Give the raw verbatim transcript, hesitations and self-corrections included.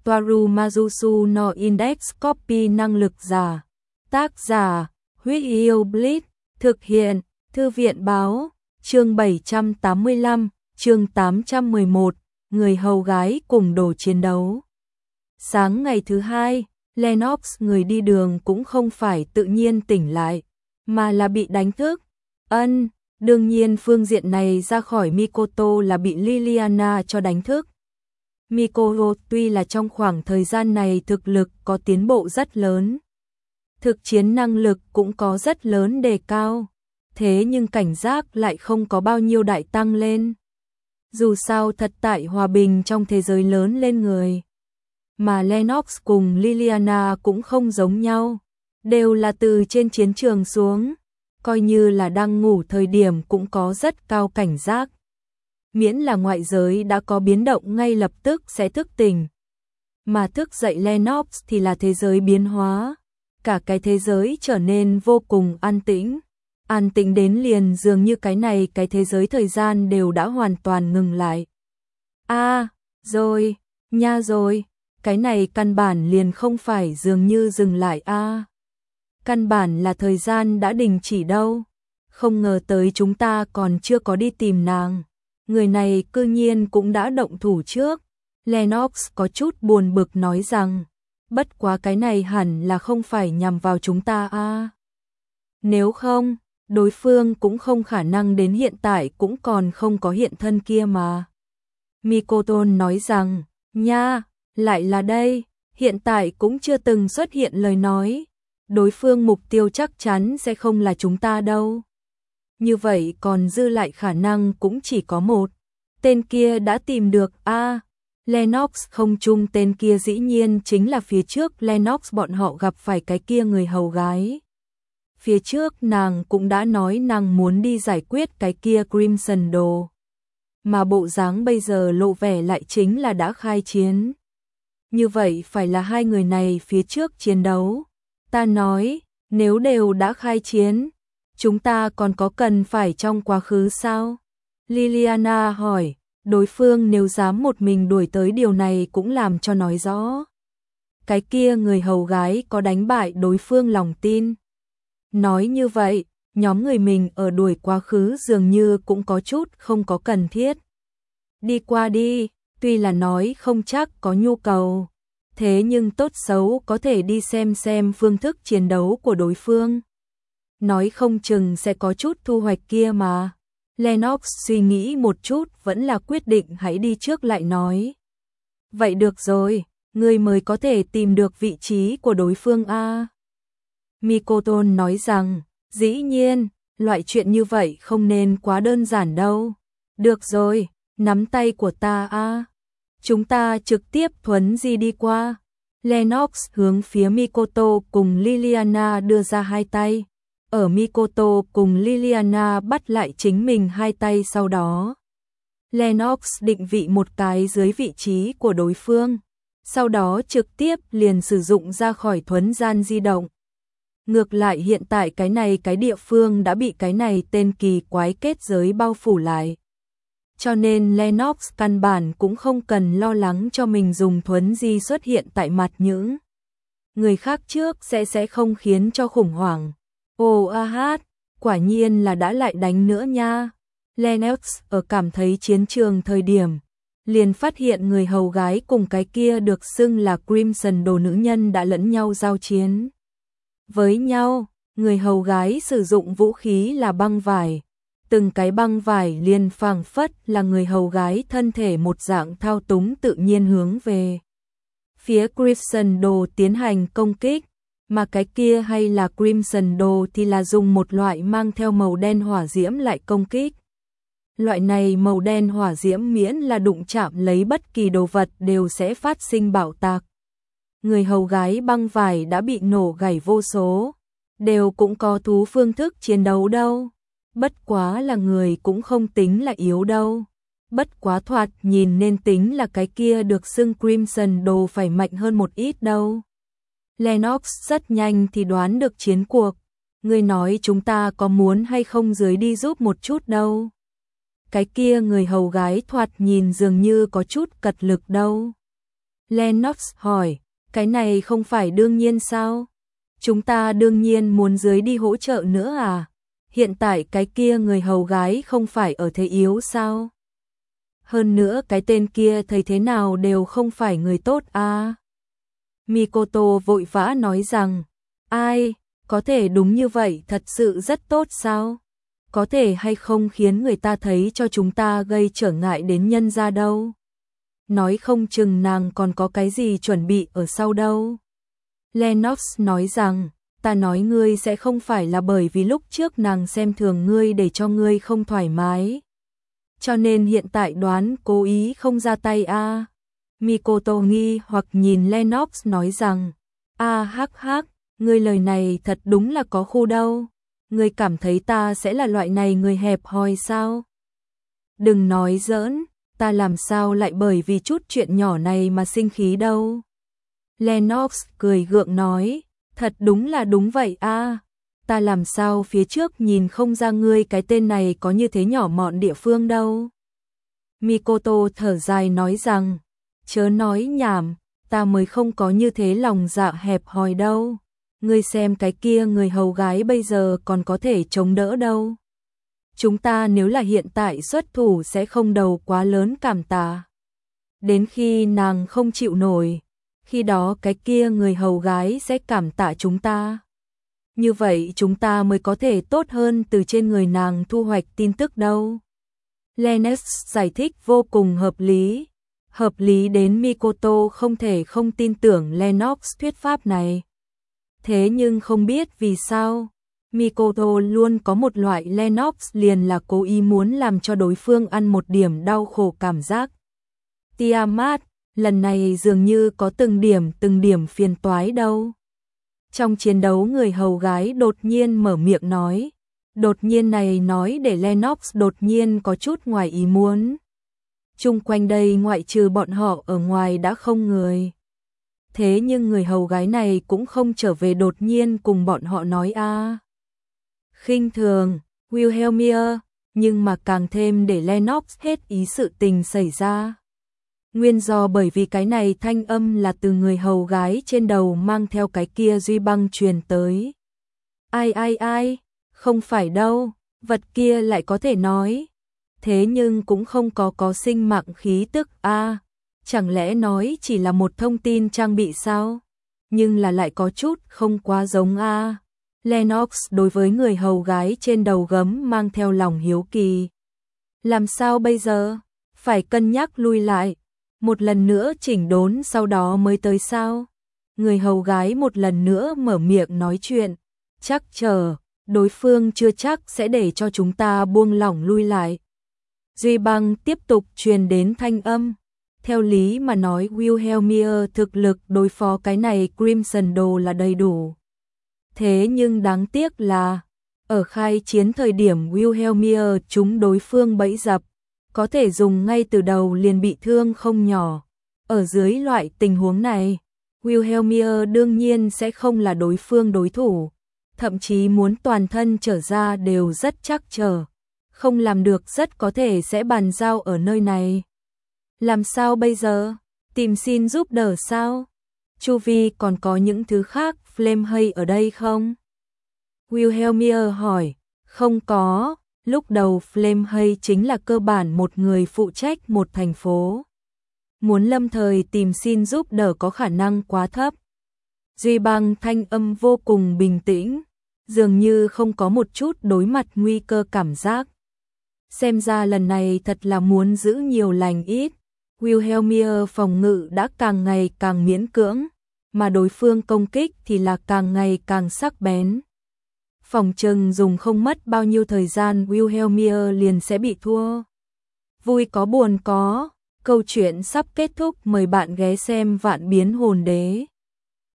Toaru Majusu no Index Copy năng lực giả. Tác giả, Huyết Yêu Blitz, thực hiện, Thư viện báo, chương bảy trăm tám mươi lăm, chương tám trăm mười một, người hầu gái cùng đồ chiến đấu. Sáng ngày thứ hai, Lennox người đi đường cũng không phải tự nhiên tỉnh lại, mà là bị đánh thức. Ân, đương nhiên phương diện này ra khỏi Mikoto là bị Liliana cho đánh thức. Mikoto tuy là trong khoảng thời gian này thực lực có tiến bộ rất lớn, thực chiến năng lực cũng có rất lớn đề cao, thế nhưng cảnh giác lại không có bao nhiêu đại tăng lên. Dù sao thật tại hòa bình trong thế giới lớn lên người. Mà Lennox cùng Liliana cũng không giống nhau, đều là từ trên chiến trường xuống, coi như là đang ngủ thời điểm cũng có rất cao cảnh giác. Miễn là ngoại giới đã có biến động ngay lập tức sẽ thức tỉnh. Mà thức dậy Lennox thì là thế giới biến hóa, cả cái thế giới trở nên vô cùng an tĩnh. An tĩnh đến liền dường như cái này cái thế giới thời gian đều đã hoàn toàn ngừng lại. A, à, rồi, nha rồi, cái này căn bản liền không phải dường như dừng lại a. À. Căn bản là thời gian đã đình chỉ đâu. Không ngờ tới chúng ta còn chưa có đi tìm nàng. Người này cư nhiên cũng đã động thủ trước. Lennox có chút buồn bực nói rằng, bất quá cái này hẳn là không phải nhằm vào chúng ta a. À. Nếu không, đối phương cũng không khả năng đến hiện tại cũng còn không có hiện thân kia mà. Mikoto nói rằng, nha, lại là đây, hiện tại cũng chưa từng xuất hiện lời nói. Đối phương mục tiêu chắc chắn sẽ không là chúng ta đâu. Như vậy còn dư lại khả năng cũng chỉ có một. Tên kia đã tìm được a. À, Lennox không chung tên kia dĩ nhiên chính là phía trước Lennox bọn họ gặp phải cái kia người hầu gái. Phía trước nàng cũng đã nói nàng muốn đi giải quyết cái kia Crimson đồ. Mà bộ dáng bây giờ lộ vẻ lại chính là đã khai chiến. Như vậy phải là hai người này phía trước chiến đấu. Ta nói, nếu đều đã khai chiến, chúng ta còn có cần phải trong quá khứ sao? Liliana hỏi, đối phương nếu dám một mình đuổi tới điều này cũng làm cho nói rõ. Cái kia người hầu gái có đánh bại đối phương lòng tin. Nói như vậy, nhóm người mình ở đuổi quá khứ dường như cũng có chút không có cần thiết. Đi qua đi, tuy là nói không chắc có nhu cầu. Thế nhưng tốt xấu có thể đi xem xem phương thức chiến đấu của đối phương. Nói không chừng sẽ có chút thu hoạch kia mà. Lennox suy nghĩ một chút vẫn là quyết định hãy đi trước lại nói. Vậy được rồi, ngươi mới có thể tìm được vị trí của đối phương a. Mikoto nói rằng, dĩ nhiên, loại chuyện như vậy không nên quá đơn giản đâu. Được rồi, nắm tay của ta a. Chúng ta trực tiếp thuấn di đi qua. Lennox hướng phía Mikoto cùng Liliana đưa ra hai tay. Ở Mikoto cùng Liliana bắt lại chính mình hai tay sau đó. Lennox định vị một cái dưới vị trí của đối phương. Sau đó trực tiếp liền sử dụng ra khỏi thuấn gian di động. Ngược lại hiện tại cái này cái địa phương đã bị cái này tên kỳ quái kết giới bao phủ lại. Cho nên Lennox căn bản cũng không cần lo lắng cho mình dùng thuấn di xuất hiện tại mặt những người khác trước sẽ sẽ không khiến cho khủng hoảng. Ồ a hát, quả nhiên là đã lại đánh nữa nha. Lennox ở cảm thấy chiến trường thời điểm, liền phát hiện người hầu gái cùng cái kia được xưng là Crimson đồ nữ nhân đã lẫn nhau giao chiến. Với nhau, người hầu gái sử dụng vũ khí là băng vải. Từng cái băng vải liền phảng phất là người hầu gái thân thể một dạng thao túng tự nhiên hướng về phía Crimson đồ tiến hành công kích, mà cái kia hay là Crimson đồ thì là dùng một loại mang theo màu đen hỏa diễm lại công kích. Loại này màu đen hỏa diễm miễn là đụng chạm lấy bất kỳ đồ vật đều sẽ phát sinh bạo tạc. Người hầu gái băng vải đã bị nổ gãy vô số, đều cũng có thú phương thức chiến đấu đâu. Bất quá là người cũng không tính là yếu đâu. Bất quá thoạt nhìn nên tính là cái kia được xưng Crimson đồ phải mạnh hơn một ít đâu. Lennox rất nhanh thì đoán được chiến cuộc. Người nói chúng ta có muốn hay không dưới đi giúp một chút đâu. Cái kia người hầu gái thoạt nhìn dường như có chút cật lực đâu. Lennox hỏi, cái này không phải đương nhiên sao? Chúng ta đương nhiên muốn dưới đi hỗ trợ nữa à? Hiện tại cái kia người hầu gái không phải ở thế yếu sao? Hơn nữa cái tên kia thấy thế nào đều không phải người tốt à? Mikoto vội vã nói rằng, ai, có thể đúng như vậy thật sự rất tốt sao? Có thể hay không khiến người ta thấy cho chúng ta gây trở ngại đến nhân gia đâu? Nói không chừng nàng còn có cái gì chuẩn bị ở sau đâu. Lennox nói rằng, ta nói ngươi sẽ không phải là bởi vì lúc trước nàng xem thường ngươi để cho ngươi không thoải mái. Cho nên hiện tại đoán cố ý không ra tay a. À. Mikoto nghi hoặc nhìn Lennox nói rằng, a à, hắc hắc, ngươi lời này thật đúng là có khu đâu. Ngươi cảm thấy ta sẽ là loại này người hẹp hòi sao? Đừng nói giỡn, ta làm sao lại bởi vì chút chuyện nhỏ này mà sinh khí đâu. Lennox cười gượng nói, thật đúng là đúng vậy a. À. Ta làm sao phía trước nhìn không ra ngươi cái tên này có như thế nhỏ mọn địa phương đâu. Mikoto thở dài nói rằng, chớ nói nhảm, ta mới không có như thế lòng dạ hẹp hòi đâu. Ngươi xem cái kia người hầu gái bây giờ còn có thể chống đỡ đâu. Chúng ta nếu là hiện tại xuất thủ sẽ không đầu quá lớn cảm tạ. Đến khi nàng không chịu nổi, khi đó cái kia người hầu gái sẽ cảm tạ chúng ta. Như vậy chúng ta mới có thể tốt hơn từ trên người nàng thu hoạch tin tức đâu. Lennox giải thích vô cùng hợp lý. Hợp lý đến Mikoto không thể không tin tưởng Lennox thuyết pháp này. Thế nhưng không biết vì sao, Mikoto luôn có một loại Lennox liền là cố ý muốn làm cho đối phương ăn một điểm đau khổ cảm giác. Tiamat, lần này dường như có từng điểm từng điểm phiền toái đâu. Trong chiến đấu người hầu gái đột nhiên mở miệng nói. Đột nhiên này nói để Lennox đột nhiên có chút ngoài ý muốn. Chung quanh đây ngoại trừ bọn họ ở ngoài đã không người. Thế nhưng người hầu gái này cũng không trở về đột nhiên cùng bọn họ nói a. À. Khinh thường, Wilhelmia, nhưng mà càng thêm để Lennox hết ý sự tình xảy ra. Nguyên do bởi vì cái này thanh âm là từ người hầu gái trên đầu mang theo cái kia duy băng truyền tới. Ai ai ai, không phải đâu, vật kia lại có thể nói. Thế nhưng cũng không có có sinh mạng khí tức a. À, chẳng lẽ nói chỉ là một thông tin trang bị sao? Nhưng là lại có chút không quá giống a. À. Lennox đối với người hầu gái trên đầu gấm mang theo lòng hiếu kỳ. Làm sao bây giờ? Phải cân nhắc lui lại. Một lần nữa chỉnh đốn sau đó mới tới sao? Người hầu gái một lần nữa mở miệng nói chuyện. Chắc chờ, đối phương chưa chắc sẽ để cho chúng ta buông lỏng lui lại. Duy băng tiếp tục truyền đến thanh âm. Theo lý mà nói Wilhelmia thực lực đối phó cái này Crimson Đồ là đầy đủ. Thế nhưng đáng tiếc là, ở khai chiến thời điểm Wilhelmia trúng đối phương bẫy dập, có thể dùng ngay từ đầu liền bị thương không nhỏ. Ở dưới loại tình huống này, Wilhelmia đương nhiên sẽ không là đối phương đối thủ, thậm chí muốn toàn thân trở ra đều rất chắc trở. Không làm được rất có thể sẽ bàn giao ở nơi này. Làm sao bây giờ? Tìm xin giúp đỡ sao? Chu vi còn có những thứ khác Flame hay ở đây không? Wilhelmia hỏi. Không có, lúc đầu Flame hay chính là cơ bản một người phụ trách một thành phố. Muốn lâm thời tìm xin giúp đỡ có khả năng quá thấp. Duy băng thanh âm vô cùng bình tĩnh, dường như không có một chút đối mặt nguy cơ cảm giác. Xem ra lần này thật là muốn giữ nhiều lành ít. Wilhelmia phòng ngự đã càng ngày càng miễn cưỡng, mà đối phương công kích thì là càng ngày càng sắc bén. Phòng trừng dùng không mất bao nhiêu thời gian Wilhelmia liền sẽ bị thua. Vui có buồn có, câu chuyện sắp kết thúc, mời bạn ghé xem Vạn Biến Hồn Đế.